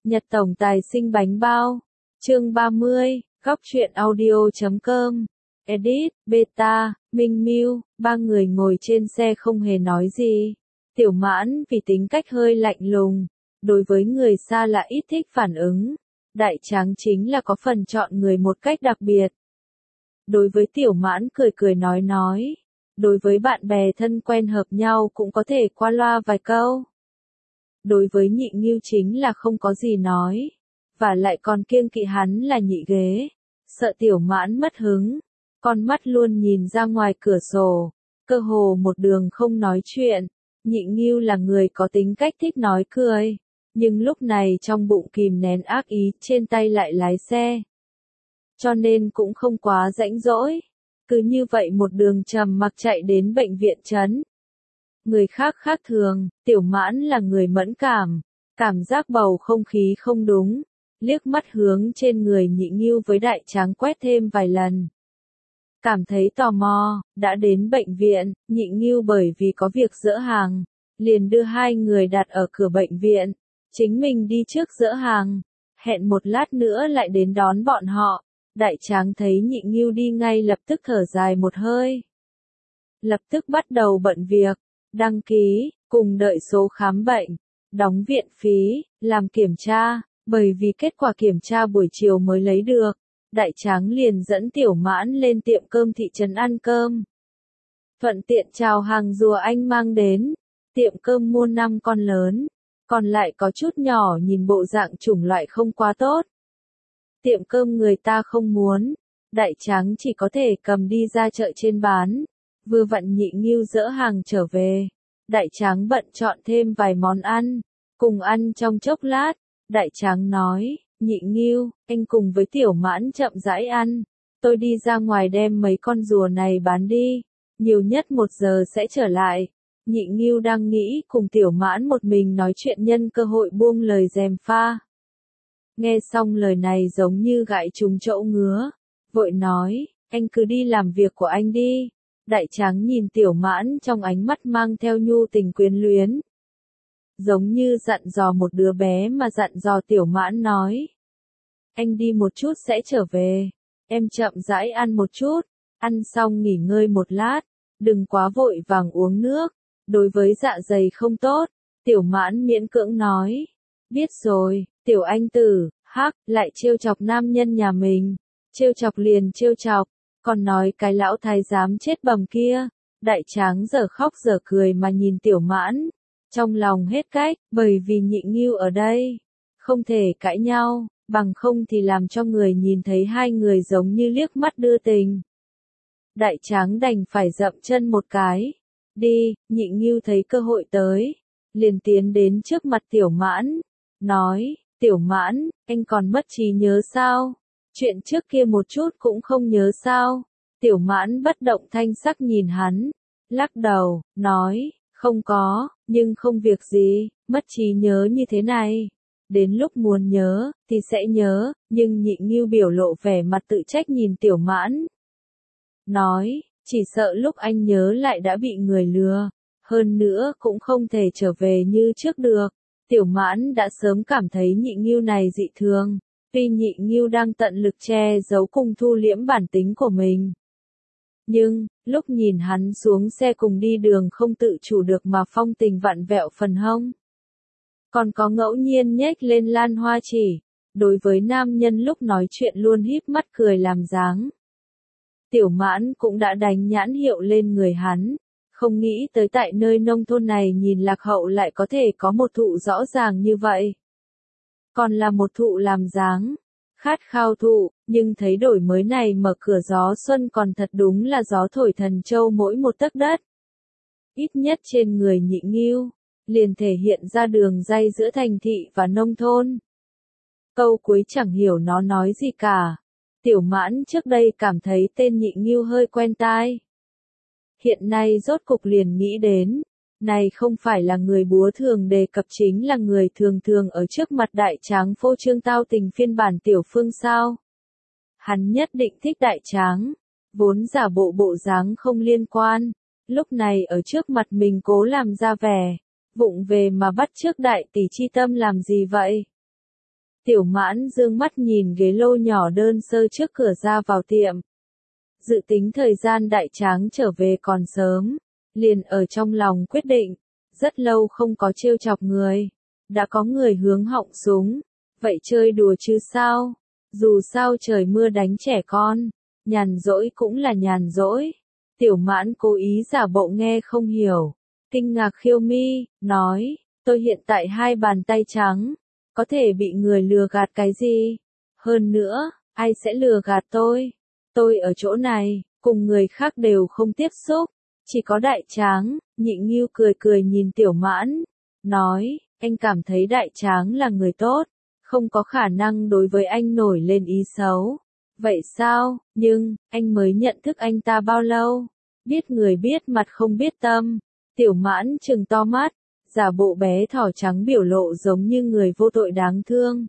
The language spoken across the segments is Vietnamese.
Nhật tổng tài sinh bánh bao. Chương 30, góc truyện audio.com. Edit, Beta, Minh Miu, ba người ngồi trên xe không hề nói gì. Tiểu Mãn vì tính cách hơi lạnh lùng, đối với người xa lạ ít thích phản ứng. Đại Tráng chính là có phần chọn người một cách đặc biệt. Đối với Tiểu Mãn cười cười nói. Đối với bạn bè thân quen hợp nhau cũng có thể qua loa vài câu. Đối với Nhị Ngưu chính là không có gì nói. Và lại còn kiêng kỵ hắn là nhị ghế. Sợ Tiểu Mãn mất hứng. Con mắt luôn nhìn ra ngoài cửa sổ. Cơ hồ một đường không nói chuyện. Nhị Ngưu là người có tính cách thích nói cười. Nhưng lúc này trong bụng kìm nén ác ý, trên tay lại lái xe. Cho nên cũng không quá rãnh rỗi. Cứ như vậy một đường trầm mặc chạy đến bệnh viện trấn. Người khác khác thường, Tiểu Mãn là người mẫn cảm. Cảm giác bầu không khí không đúng. Liếc mắt hướng trên người Nhị Ngưu với Đại Tráng quét thêm vài lần. Cảm thấy tò mò, đã đến bệnh viện, Nhị Ngưu bởi vì có việc dỡ hàng. Liền đưa hai người đặt ở cửa bệnh viện. Chính mình đi trước dỡ hàng. Hẹn một lát nữa lại đến đón bọn họ. Đại Tráng thấy Nhị Ngưu đi ngay lập tức thở dài một hơi. Lập tức bắt đầu bận việc, đăng ký, cùng đợi số khám bệnh, đóng viện phí, làm kiểm tra, bởi vì kết quả kiểm tra buổi chiều mới lấy được. Đại Tráng liền dẫn Tiểu Mãn lên tiệm cơm thị trấn ăn cơm. Thuận tiện chào hàng rùa anh mang đến, tiệm cơm mua 5 con lớn, còn lại có chút nhỏ nhìn bộ dạng chủng loại không quá tốt. Tiệm cơm người ta không muốn, Đại Tráng chỉ có thể cầm đi ra chợ trên bán. Vừa vặn Nhị Ngưu dỡ hàng trở về. Đại Tráng bận chọn thêm vài món ăn, cùng ăn trong chốc lát. Đại Tráng nói, Nhị Ngưu, anh cùng với Tiểu Mãn chậm rãi ăn. Tôi đi ra ngoài đem mấy con rùa này bán đi, nhiều nhất 1 giờ sẽ trở lại. Nhị Ngưu đang nghĩ cùng Tiểu Mãn một mình nói chuyện nhân cơ hội buông lời gièm pha. Nghe xong lời này giống như gãi trúng chỗ ngứa, vội nói, anh cứ đi làm việc của anh đi. Đại Tráng nhìn Tiểu Mãn trong ánh mắt mang theo nhu tình quyến luyến. Giống như dặn dò một đứa bé mà dặn dò Tiểu Mãn nói. Anh đi một chút sẽ trở về, em chậm rãi ăn một chút, ăn xong nghỉ ngơi một lát, đừng quá vội vàng uống nước, đối với dạ dày không tốt. Tiểu Mãn miễn cưỡng nói, biết rồi, Tiểu anh tử, hắc, lại trêu chọc nam nhân nhà mình, trêu chọc liền trêu chọc, còn nói cái lão thái giám chết bầm kia. Đại Tráng giờ khóc giờ cười mà nhìn Tiểu Mãn, trong lòng hết cách, bởi vì Nhị Ngưu ở đây, không thể cãi nhau, bằng không thì làm cho người nhìn thấy hai người giống như liếc mắt đưa tình. Đại Tráng đành phải dậm chân một cái, đi. Nhị Ngưu thấy cơ hội tới, liền tiến đến trước mặt Tiểu Mãn, nói, Tiểu Mãn, anh còn mất trí nhớ sao? Chuyện trước kia một chút cũng không nhớ sao? Tiểu Mãn bất động thanh sắc nhìn hắn, lắc đầu, nói, không có, nhưng không việc gì, mất trí nhớ như thế này. Đến lúc muốn nhớ, thì sẽ nhớ, nhưng Nhị Ngưu biểu lộ vẻ mặt tự trách nhìn Tiểu Mãn. Nói, chỉ sợ lúc anh nhớ lại đã bị người lừa, hơn nữa cũng không thể trở về như trước được. Tiểu Mãn đã sớm cảm thấy Nhị Ngưu này dị thường, tuy Nhị Ngưu đang tận lực che giấu cùng thu liễm bản tính của mình. Nhưng, lúc nhìn hắn xuống xe cùng đi đường không tự chủ được mà phong tình vặn vẹo phần hông. Còn có ngẫu nhiên nhếch lên lan hoa chỉ, đối với nam nhân lúc nói chuyện luôn híp mắt cười làm dáng. Tiểu Mãn cũng đã đánh nhãn hiệu lên người hắn. Không nghĩ tới tại nơi nông thôn này nhìn lạc hậu lại có thể có một thụ rõ ràng như vậy. Còn là một thụ làm dáng, khát khao thụ, nhưng thấy đổi mới này mở cửa gió xuân còn thật đúng là gió thổi thần châu mỗi một tấc đất. Ít nhất trên người Nhị Ngưu, liền thể hiện ra đường ray giữa thành thị và nông thôn. Câu cuối chẳng hiểu nó nói gì cả. Tiểu Mãn trước đây cảm thấy tên Nhị Ngưu hơi quen tai. Hiện nay rốt cục liền nghĩ đến, này không phải là người búa thường đề cập chính là người thường thường ở trước mặt Đại Tráng phô trương tao tình phiên bản Tiểu Phương sao. Hắn nhất định thích Đại Tráng, vốn giả bộ bộ dáng không liên quan, lúc này ở trước mặt mình cố làm ra vẻ, vụng về mà bắt chước đại tỷ chi tâm làm gì vậy? Tiểu Mãn dương mắt nhìn ghế lô nhỏ đơn sơ trước cửa ra vào tiệm. Dự tính thời gian Đại Tráng trở về còn sớm, liền ở trong lòng quyết định, rất lâu không có trêu chọc người, đã có người hướng họng súng, vậy chơi đùa chứ sao, dù sao trời mưa đánh trẻ con, nhàn rỗi cũng là nhàn rỗi. Tiểu Mãn cố ý giả bộ nghe không hiểu, kinh ngạc khiêu mi, nói, tôi hiện tại hai bàn tay trắng, có thể bị người lừa gạt cái gì? Hơn nữa, ai sẽ lừa gạt tôi? Tôi ở chỗ này, cùng người khác đều không tiếp xúc, chỉ có Đại Tráng. Nhị Ngưu cười cười nhìn Tiểu Mãn, nói, anh cảm thấy Đại Tráng là người tốt, không có khả năng đối với anh nổi lên ý xấu. Vậy sao, nhưng, anh mới nhận thức anh ta bao lâu? Biết người biết mặt không biết tâm. Tiểu Mãn trừng to mắt, giả bộ bé thỏ trắng biểu lộ giống như người vô tội đáng thương.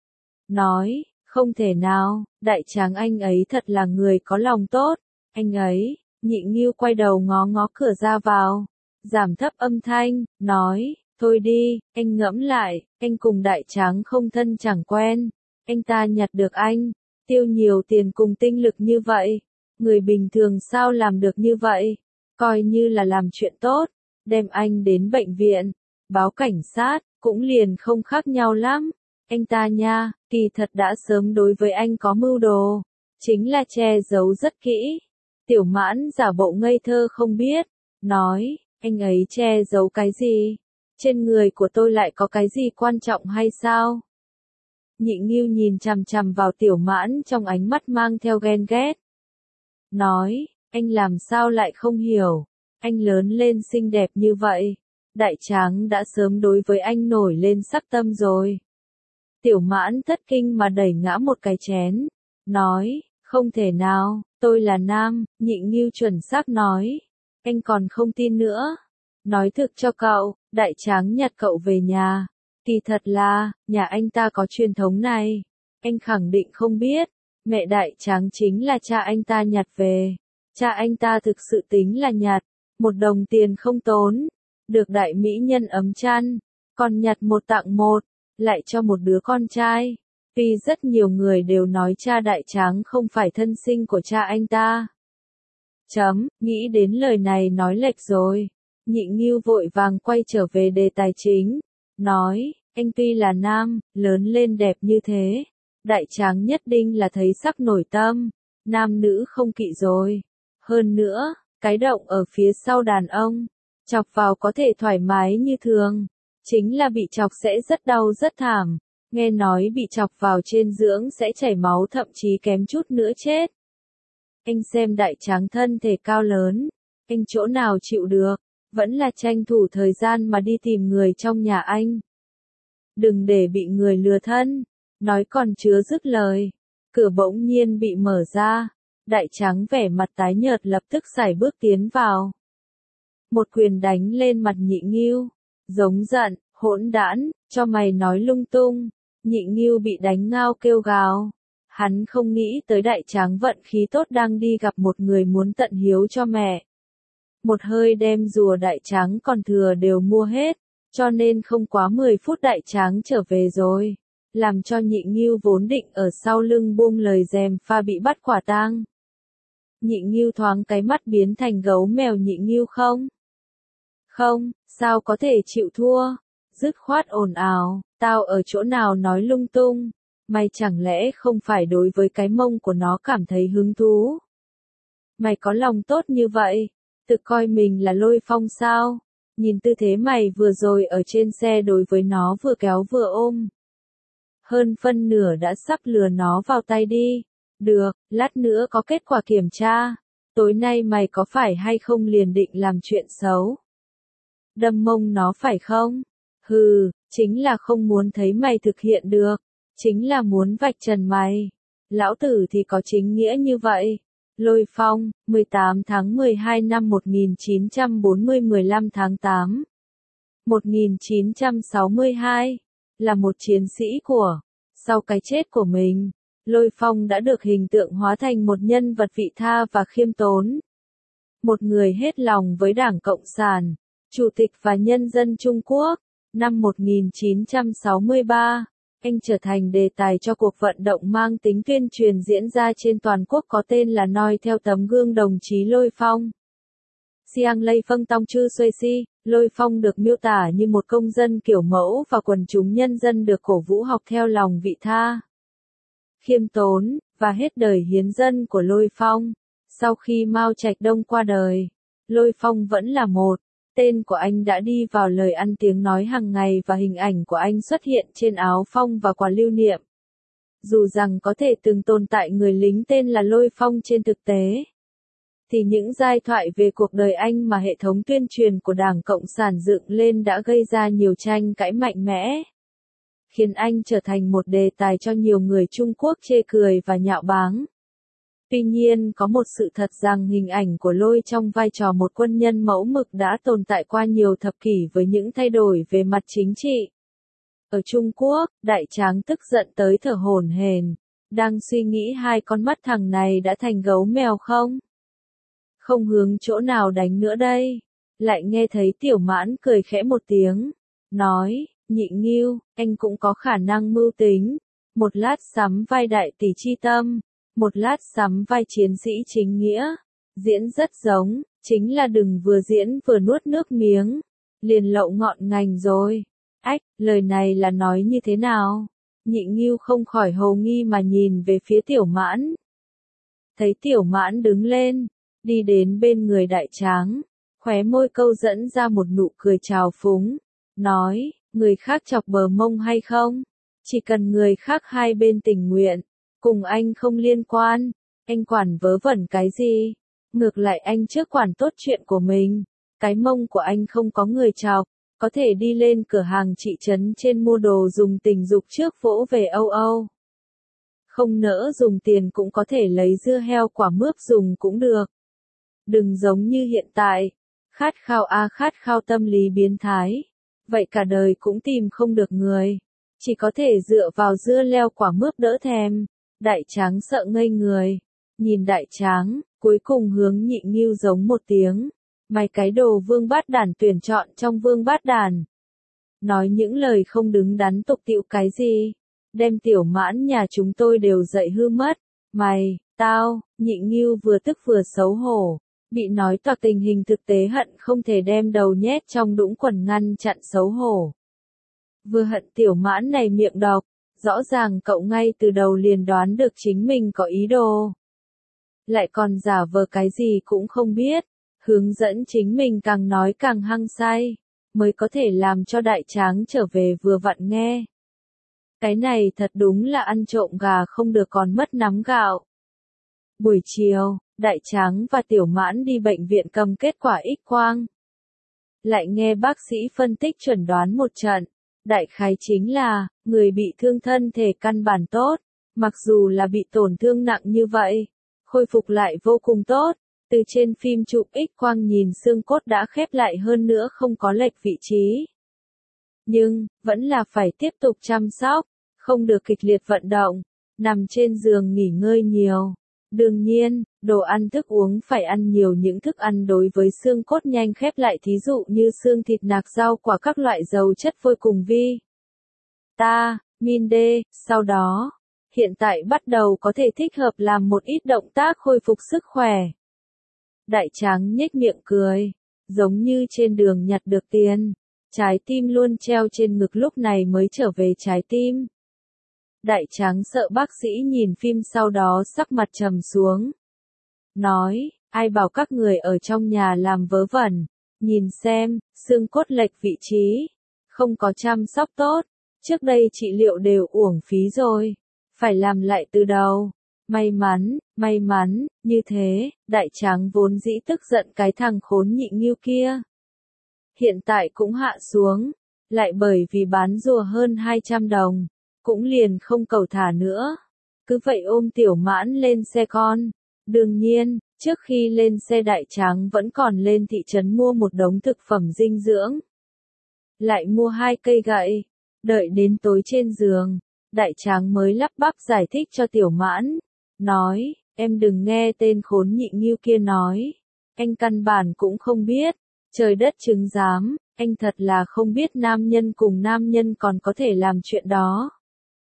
Nói, không thể nào, Đại Tráng anh ấy thật là người có lòng tốt, anh ấy. Nhị Ngưu quay đầu ngó ngó cửa ra vào, giảm thấp âm thanh, nói, thôi đi, anh ngẫm lại, anh cùng Đại Tráng không thân chẳng quen, anh ta nhặt được anh, tiêu nhiều tiền cùng tinh lực như vậy, người bình thường sao làm được như vậy, coi như là làm chuyện tốt, đem anh đến bệnh viện, báo cảnh sát, cũng liền không khác nhau lắm, anh ta nha, kỳ thật đã sớm đối với anh có mưu đồ, chính là che giấu rất kỹ. Tiểu Mãn giả bộ ngây thơ không biết, nói, anh ấy che giấu cái gì? Trên người của tôi lại có cái gì quan trọng hay sao? Nhị Ngưu nhìn chằm chằm vào Tiểu Mãn trong ánh mắt mang theo ghen ghét. Nói, anh làm sao lại không hiểu, anh lớn lên xinh đẹp như vậy, Đại Tráng đã sớm đối với anh nổi lên sắc tâm rồi. Tiểu Mãn thất kinh mà đẩy ngã một cái chén, nói, không thể nào, tôi là nam. Nhị Ngưu chuẩn xác nói, anh còn không tin nữa. Nói thực cho cậu, Đại Tráng nhặt cậu về nhà. Kỳ thật là, nhà anh ta có truyền thống này. Anh khẳng định không biết, mẹ Đại Tráng chính là cha anh ta nhặt về. Cha anh ta thực sự tính là nhặt, một đồng tiền không tốn. Được đại mỹ nhân ấm chăn, còn nhặt một tặng một, lại cho một đứa con trai. Tuy rất nhiều người đều nói cha Đại Tráng không phải thân sinh của cha anh ta. Nghĩ đến lời này nói lệch rồi. Nhị Ngưu vội vàng quay trở về đề tài chính. Nói, anh tuy là nam, lớn lên đẹp như thế. Đại Tráng nhất định là thấy sắc nổi tâm. Nam nữ không kỵ rồi. Hơn nữa, cái động ở phía sau đàn ông, chọc vào có thể thoải mái như thường. Chính là bị chọc sẽ rất đau rất thảm. Nghe nói bị chọc vào trên dưỡng sẽ chảy máu thậm chí kém chút nữa chết. Anh xem Đại Tráng thân thể cao lớn, anh chỗ nào chịu được, vẫn là tranh thủ thời gian mà đi tìm người trong nhà anh. Đừng để bị người lừa thân, nói còn chưa dứt lời, cửa bỗng nhiên bị mở ra, Đại Tráng vẻ mặt tái nhợt lập tức sải bước tiến vào. Một quyền đánh lên mặt Nhị Ngưu, giống giận, hỗn đản, cho mày nói lung tung. Nhị Ngưu bị đánh ngao kêu gào. Hắn không nghĩ tới Đại Tráng vận khí tốt đang đi gặp một người muốn tận hiếu cho mẹ. Một hơi đem rùa Đại Tráng còn thừa đều mua hết, cho nên không quá 10 phút Đại Tráng trở về rồi. Làm cho Nhị Ngưu vốn định ở sau lưng buông lời dèm pha bị bắt quả tang. Nhị Ngưu thoáng cái mắt biến thành gấu mèo. Nhị Ngưu không? Không, sao có thể chịu thua? Dứt khoát ồn ào, tao ở chỗ nào nói lung tung, mày chẳng lẽ không phải đối với cái mông của nó cảm thấy hứng thú? Mày có lòng tốt như vậy, tự coi mình là Lôi Phong sao? Nhìn tư thế mày vừa rồi ở trên xe đối với nó vừa kéo vừa ôm. Hơn phân nửa đã sắp lừa nó vào tay đi. Được, lát nữa có kết quả kiểm tra. Tối nay mày có phải hay không liền định làm chuyện xấu? Đâm mông nó phải không? Hừ, chính là không muốn thấy mày thực hiện được, chính là muốn vạch trần mày. Lão tử thì có chính nghĩa như vậy. Lôi Phong, 18 tháng 12 năm 1940 15 tháng 8. 1962, là một chiến sĩ của. Sau cái chết của mình, Lôi Phong đã được hình tượng hóa thành một nhân vật vị tha và khiêm tốn. Một người hết lòng với Đảng Cộng sản, Chủ tịch và nhân dân Trung Quốc. Năm 1963, anh trở thành đề tài cho cuộc vận động mang tính tuyên truyền diễn ra trên toàn quốc có tên là Noi theo tấm gương đồng chí Lôi Phong. Siang Lây Phân Tông Chư Xuê Si, Lôi Phong được miêu tả như một công dân kiểu mẫu và quần chúng nhân dân được cổ vũ học theo lòng vị tha, khiêm tốn, và hết đời hiến dân của Lôi Phong. Sau khi Mao Trạch Đông qua đời, Lôi Phong vẫn là một. Tên của anh đã đi vào lời ăn tiếng nói hàng ngày và hình ảnh của anh xuất hiện trên áo phong và quà lưu niệm. Dù rằng có thể từng tồn tại người lính tên là Lôi Phong trên thực tế, thì những giai thoại về cuộc đời anh mà hệ thống tuyên truyền của Đảng Cộng sản dựng lên đã gây ra nhiều tranh cãi mạnh mẽ, khiến anh trở thành một đề tài cho nhiều người Trung Quốc chê cười và nhạo báng. Tuy nhiên có một sự thật rằng hình ảnh của Lôi trong vai trò một quân nhân mẫu mực đã tồn tại qua nhiều thập kỷ với những thay đổi về mặt chính trị. Ở Trung Quốc, Đại Tráng tức giận tới thở hổn hển, đang suy nghĩ hai con mắt thằng này đã thành gấu mèo không? Không hướng chỗ nào đánh nữa đây? Lại nghe thấy Tiểu Mãn cười khẽ một tiếng, nói, Nhị Ngưu, anh cũng có khả năng mưu tính, một lát sắm vai đại tỷ chi tâm, một lát sắm vai chiến sĩ chính nghĩa, diễn rất giống, chính là đừng vừa diễn vừa nuốt nước miếng, liền lậu ngọn ngành rồi. Ách, lời này là nói như thế nào? Nhị Ngưu không khỏi hồ nghi mà nhìn về phía Tiểu Mãn. Thấy Tiểu Mãn đứng lên, đi đến bên người Đại Tráng, khóe môi câu dẫn ra một nụ cười trào phúng, nói, người khác chọc bờ mông hay không? Chỉ cần người khác hai bên tình nguyện, cùng anh không liên quan, anh quản vớ vẩn cái gì? Ngược lại anh trước quản tốt chuyện của mình, cái mông của anh không có người chọc, có thể đi lên cửa hàng thị trấn trên mua đồ dùng tình dục trước vỗ về âu âu. Không nỡ dùng tiền cũng có thể lấy dưa heo quả mướp dùng cũng được. Đừng giống như hiện tại, khát khao tâm lý biến thái, vậy cả đời cũng tìm không được người, chỉ có thể dựa vào dưa leo quả mướp đỡ thèm. Đại Tráng sợ ngây người, nhìn Đại Tráng, cuối cùng hướng Nhị Ngưu giống một tiếng, mày cái đồ vương bát đản tuyển chọn trong vương bát đản. Nói những lời không đứng đắn tục tĩu cái gì, đem Tiểu Mãn nhà chúng tôi đều dạy hư mất, mày, tao, Nhị Ngưu vừa tức vừa xấu hổ, bị nói toạc tình hình thực tế hận không thể đem đầu nhét trong đũng quần ngăn chặn xấu hổ. Vừa hận Tiểu Mãn này miệng độc, rõ ràng cậu ngay từ đầu liền đoán được chính mình có ý đồ. Lại còn giả vờ cái gì cũng không biết, hướng dẫn chính mình càng nói càng hăng say, mới có thể làm cho Đại Tráng trở về vừa vặn nghe. Cái này thật đúng là ăn trộm gà không được còn mất nắm gạo. Buổi chiều, Đại Tráng và Tiểu Mãn đi bệnh viện cầm kết quả X-quang. Lại nghe bác sĩ phân tích chuẩn đoán một trận. Đại khái chính là, người bị thương thân thể căn bản tốt, mặc dù là bị tổn thương nặng như vậy, khôi phục lại vô cùng tốt, từ trên phim chụp X-quang nhìn xương cốt đã khép lại hơn nữa không có lệch vị trí. Nhưng, vẫn là phải tiếp tục chăm sóc, không được kịch liệt vận động, nằm trên giường nghỉ ngơi nhiều. Đương nhiên, đồ ăn thức uống phải ăn nhiều những thức ăn đối với xương cốt nhanh khép lại thí dụ như xương thịt nạc rau quả các loại dầu chất vôi cùng vitamin D, sau đó, hiện tại bắt đầu có thể thích hợp làm một ít động tác khôi phục sức khỏe. Đại Tráng nhếch miệng cười, giống như trên đường nhặt được tiền, trái tim luôn treo trên ngực lúc này mới trở về trái tim. Đại Tráng sợ bác sĩ nhìn phim sau đó sắc mặt trầm xuống. Nói, ai bảo các người ở trong nhà làm vớ vẩn, nhìn xem, xương cốt lệch vị trí, không có chăm sóc tốt, trước đây trị liệu đều uổng phí rồi, phải làm lại từ đầu. May mắn, như thế, Đại Tráng vốn dĩ tức giận cái thằng khốn Nhị Ngưu kia. Hiện tại cũng hạ xuống, lại bởi vì bán rùa hơn 200 đồng. Cũng liền không cầu thả nữa. Cứ vậy ôm Tiểu Mãn lên xe con. Đương nhiên, trước khi lên xe Đại Tráng vẫn còn lên thị trấn mua một đống thực phẩm dinh dưỡng. Lại mua 2 cây gậy. Đợi đến tối trên giường, Đại Tráng mới lắp bắp giải thích cho Tiểu Mãn. Nói, em đừng nghe tên khốn Nhị Ngưu kia nói. Anh căn bản cũng không biết. Trời đất chứng giám, anh thật là không biết nam nhân cùng nam nhân còn có thể làm chuyện đó.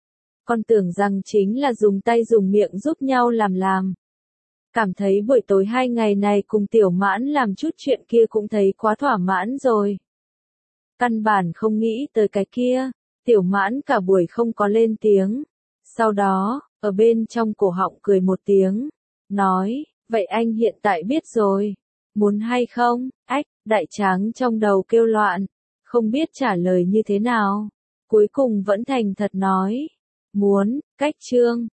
Con tưởng rằng chính là dùng tay dùng miệng giúp nhau làm. Cảm thấy buổi tối 2 ngày này cùng Tiểu Mãn làm chút chuyện kia cũng thấy quá thỏa mãn rồi. Căn bản không nghĩ tới cái kia, Tiểu Mãn cả buổi không có lên tiếng. Sau đó, ở bên trong cổ họng cười một tiếng, nói, vậy anh hiện tại biết rồi, muốn hay không? Ách, Đại Tráng trong đầu kêu loạn, không biết trả lời như thế nào. Cuối cùng vẫn thành thật nói, muốn, cách chương.